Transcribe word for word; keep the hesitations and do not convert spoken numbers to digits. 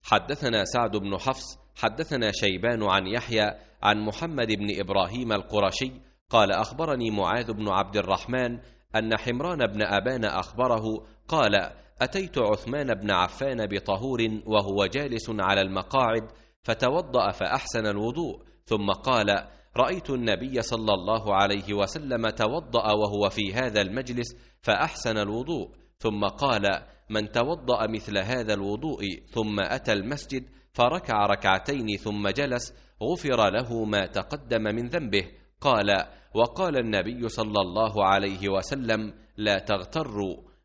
حدثنا سعد بن حفص حدثنا شيبان عن يحيى عن محمد بن إبراهيم القرشي قال أخبرني معاذ بن عبد الرحمن أن حمران بن أبان أخبره قال أتيت عثمان بن عفان بطهور وهو جالس على المقاعد فتوضأ فأحسن الوضوء، ثم قال رأيت النبي صلى الله عليه وسلم توضأ وهو في هذا المجلس فأحسن الوضوء، ثم قال من توضأ مثل هذا الوضوء ثم أتى المسجد فركع ركعتين ثم جلس غفر له ما تقدم من ذنبه. قال وقال النبي صلى الله عليه وسلم لا تغتروا